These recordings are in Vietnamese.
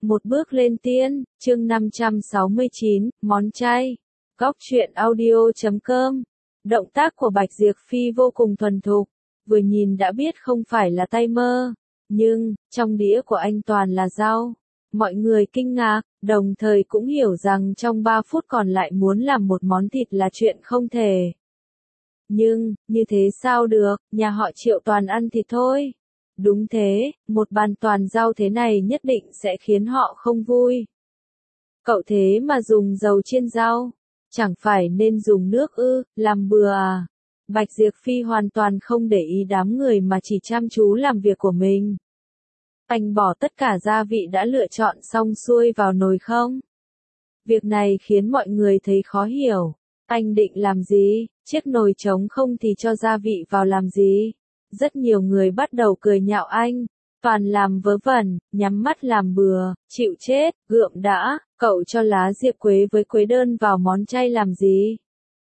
Một bước lên tiên, chương 569, món chay. Góc truyện audio.com. Động tác của Bạch Diệp Phi vô cùng thuần thục, vừa nhìn đã biết không phải là tay mơ. Nhưng, trong đĩa của anh toàn là rau. Mọi người kinh ngạc, đồng thời cũng hiểu rằng trong 3 phút còn lại muốn làm một món thịt là chuyện không thể. Nhưng, như thế sao được, nhà họ Triệu toàn ăn thịt thôi. Đúng thế, một bàn toàn rau thế này nhất định sẽ khiến họ không vui. Cậu thế mà dùng dầu chiên rau, chẳng phải nên dùng nước ư, làm bừa à? Bạch Diệp Phi hoàn toàn không để ý đám người mà chỉ chăm chú làm việc của mình. Anh bỏ tất cả gia vị đã lựa chọn xong xuôi vào nồi không? Việc này khiến mọi người thấy khó hiểu. Anh định làm gì? Chiếc nồi trống không thì cho gia vị vào làm gì? Rất nhiều người bắt đầu cười nhạo anh. Toàn làm vớ vẩn, nhắm mắt làm bừa, chịu chết, gượm đã, cậu cho lá diệp quế với quế đơn vào món chay làm gì?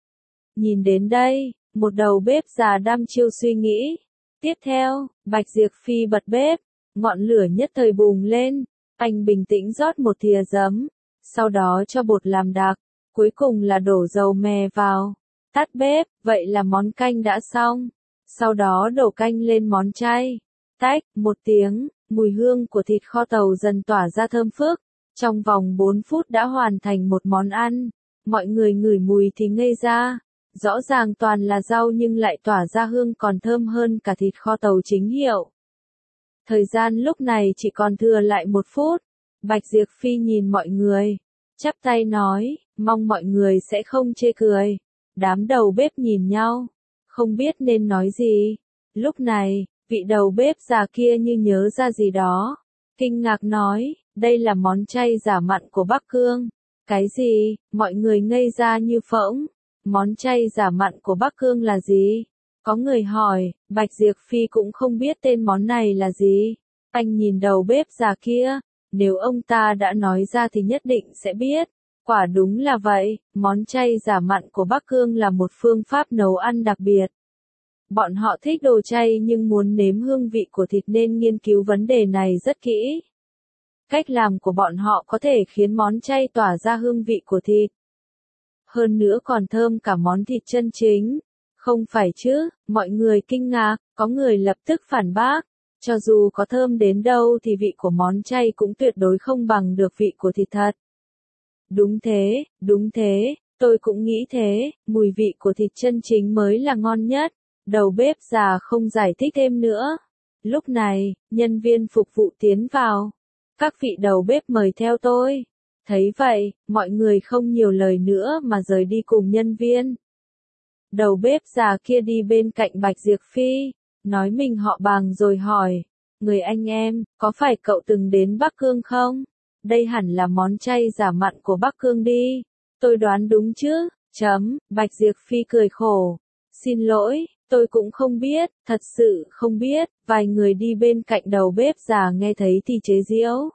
Nhìn đến đây, một đầu bếp già đăm chiêu suy nghĩ. Tiếp theo, Bạch Diệp Phi bật bếp, ngọn lửa nhất thời bùng lên, anh bình tĩnh rót một thìa giấm, sau đó cho bột làm đặc, cuối cùng là đổ dầu mè vào, tắt bếp, vậy là món canh đã xong. Sau đó đổ canh lên món chay. Tách, một tiếng, mùi hương của thịt kho tàu dần tỏa ra thơm phức. Trong vòng 4 phút đã hoàn thành một món ăn. Mọi người ngửi mùi thì ngây ra. Rõ ràng toàn là rau nhưng lại tỏa ra hương còn thơm hơn cả thịt kho tàu chính hiệu. Thời gian lúc này chỉ còn thừa lại 1 phút. Bạch Diệp Phi nhìn mọi người, chắp tay nói, mong mọi người sẽ không chê cười. Đám đầu bếp nhìn nhau, không biết nên nói gì. Lúc này, vị đầu bếp già kia như nhớ ra gì đó. Kinh ngạc nói, đây là món chay giả mặn của Bắc Cương. Cái gì? Mọi người ngây ra như phỗng. Món chay giả mặn của Bắc Cương là gì? Có người hỏi, Bạch Diệp Phi cũng không biết tên món này là gì. Anh nhìn đầu bếp già kia, nếu ông ta đã nói ra thì nhất định sẽ biết. Quả đúng là vậy, món chay giả mặn của Bắc Cương là một phương pháp nấu ăn đặc biệt. Bọn họ thích đồ chay nhưng muốn nếm hương vị của thịt nên nghiên cứu vấn đề này rất kỹ. Cách làm của bọn họ có thể khiến món chay tỏa ra hương vị của thịt. Hơn nữa còn thơm cả món thịt chân chính. Không phải chứ, mọi người kinh ngạc, có người lập tức phản bác. Cho dù có thơm đến đâu thì vị của món chay cũng tuyệt đối không bằng được vị của thịt thật. Đúng thế, tôi cũng nghĩ thế, mùi vị của thịt chân chính mới là ngon nhất. Đầu bếp già không giải thích thêm nữa. Lúc này, nhân viên phục vụ tiến vào. Các vị đầu bếp mời theo tôi. Thấy vậy, mọi người không nhiều lời nữa mà rời đi cùng nhân viên. Đầu bếp già kia đi bên cạnh Bạch Diệp Phi, nói mình họ Bàng rồi hỏi. Người anh em, có phải cậu từng đến Bắc Cương không? Đây hẳn là món chay giả mặn của Bắc Cương đi. Tôi đoán đúng chứ? Bạch Diệp Phi cười khổ. Xin lỗi, tôi cũng không biết, thật sự không biết. Vài người đi bên cạnh đầu bếp già nghe thấy thì chế giễu.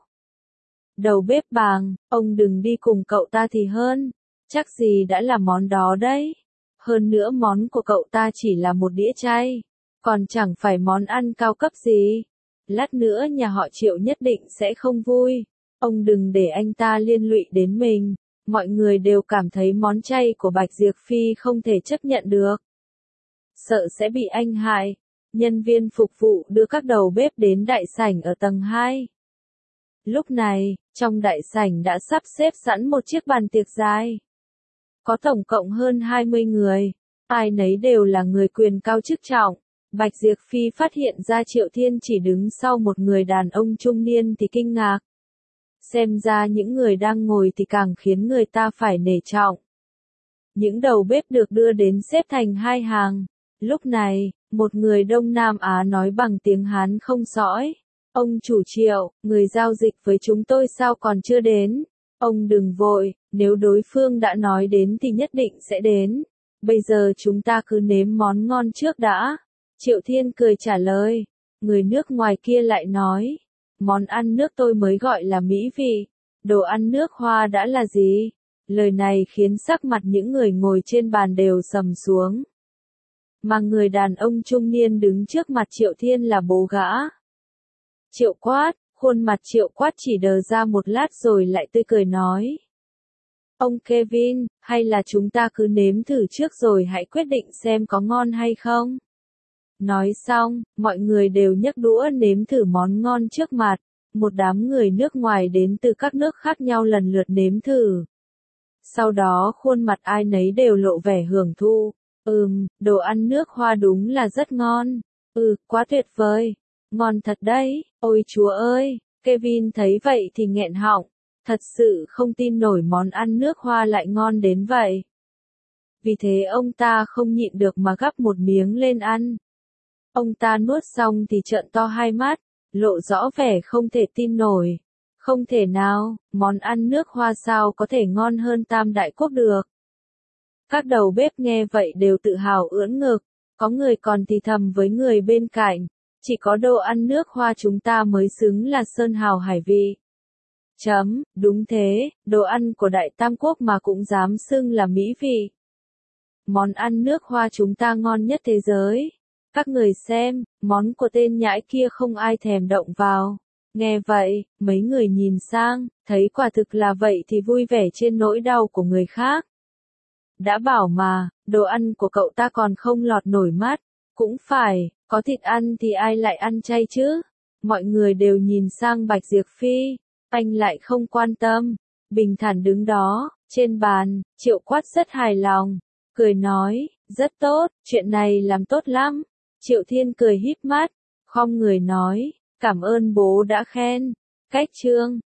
Đầu bếp Bàng, ông đừng đi cùng cậu ta thì hơn. Chắc gì đã là món đó đấy. Hơn nữa món của cậu ta chỉ là một đĩa chay, còn chẳng phải món ăn cao cấp gì. Lát nữa nhà họ Triệu nhất định sẽ không vui. Ông đừng để anh ta liên lụy đến mình. Mọi người đều cảm thấy món chay của Bạch Diệp Phi không thể chấp nhận được. Sợ sẽ bị anh hại. Nhân viên phục vụ đưa các đầu bếp đến đại sảnh ở tầng 2. Lúc này, trong đại sảnh đã sắp xếp sẵn một chiếc bàn tiệc dài. Có tổng cộng hơn 20 người. Ai nấy đều là người quyền cao chức trọng. Bạch Diệp Phi phát hiện ra Triệu Thiên chỉ đứng sau một người đàn ông trung niên thì kinh ngạc. Xem ra những người đang ngồi thì càng khiến người ta phải nể trọng. Những đầu bếp được đưa đến xếp thành 2 hàng. Lúc này, một người Đông Nam Á nói bằng tiếng Hán không sõi. Ông chủ Triệu, người giao dịch với chúng tôi sao còn chưa đến? Ông đừng vội, nếu đối phương đã nói đến thì nhất định sẽ đến. Bây giờ chúng ta cứ nếm món ngon trước đã. Triệu Thiên cười trả lời. Người nước ngoài kia lại nói. Món ăn nước tôi mới gọi là mỹ vị. Đồ ăn nước Hoa đã là gì? Lời này khiến sắc mặt những người ngồi trên bàn đều sầm xuống. Mà người đàn ông trung niên đứng trước mặt Triệu Thiên là bố gã. Triệu quát, Khuôn mặt Triệu Quát chỉ đờ ra một lát rồi lại tươi cười nói. Ông Kevin, hay là chúng ta cứ nếm thử trước rồi hãy quyết định xem có ngon hay không? Nói xong, mọi người đều nhấc đũa nếm thử món ngon trước mặt. Một đám người nước ngoài đến từ các nước khác nhau lần lượt nếm thử. Sau đó khuôn mặt ai nấy đều lộ vẻ hưởng thụ. Đồ ăn nước hoa đúng là rất ngon. Quá tuyệt vời. Ngon thật đấy, ôi chúa ơi. Kevin thấy vậy thì nghẹn họng. Thật sự không tin nổi món ăn nước hoa lại ngon đến vậy. Vì thế ông ta không nhịn được mà gắp một miếng lên ăn. Ông ta nuốt xong thì trợn to hai mắt, lộ rõ vẻ không thể tin nổi. Không thể nào, món ăn nước hoa sao có thể ngon hơn Tam Đại Quốc được. Các đầu bếp nghe vậy đều tự hào ưỡn ngực, có người còn thì thầm với người bên cạnh, chỉ có đồ ăn nước hoa chúng ta mới xứng là sơn hào hải vị. Đúng thế, đồ ăn của Đại Tam Quốc mà cũng dám xưng là mỹ vị. Món ăn nước hoa chúng ta ngon nhất thế giới. Các người xem, món của tên nhãi kia không ai thèm động vào. Nghe vậy, mấy người nhìn sang, thấy quả thực là vậy thì vui vẻ trên nỗi đau của người khác. Đã bảo mà, đồ ăn của cậu ta còn không lọt nổi mắt. Cũng phải, có thịt ăn thì ai lại ăn chay chứ? Mọi người đều nhìn sang Bạch Diệp Phi, anh lại không quan tâm, bình thản đứng đó, trên bàn, Triệu Quát rất hài lòng, cười nói, rất tốt, chuyện này làm tốt lắm. Triệu Thiên cười híp mắt, khom người nói, cảm ơn bố đã khen. Cách chương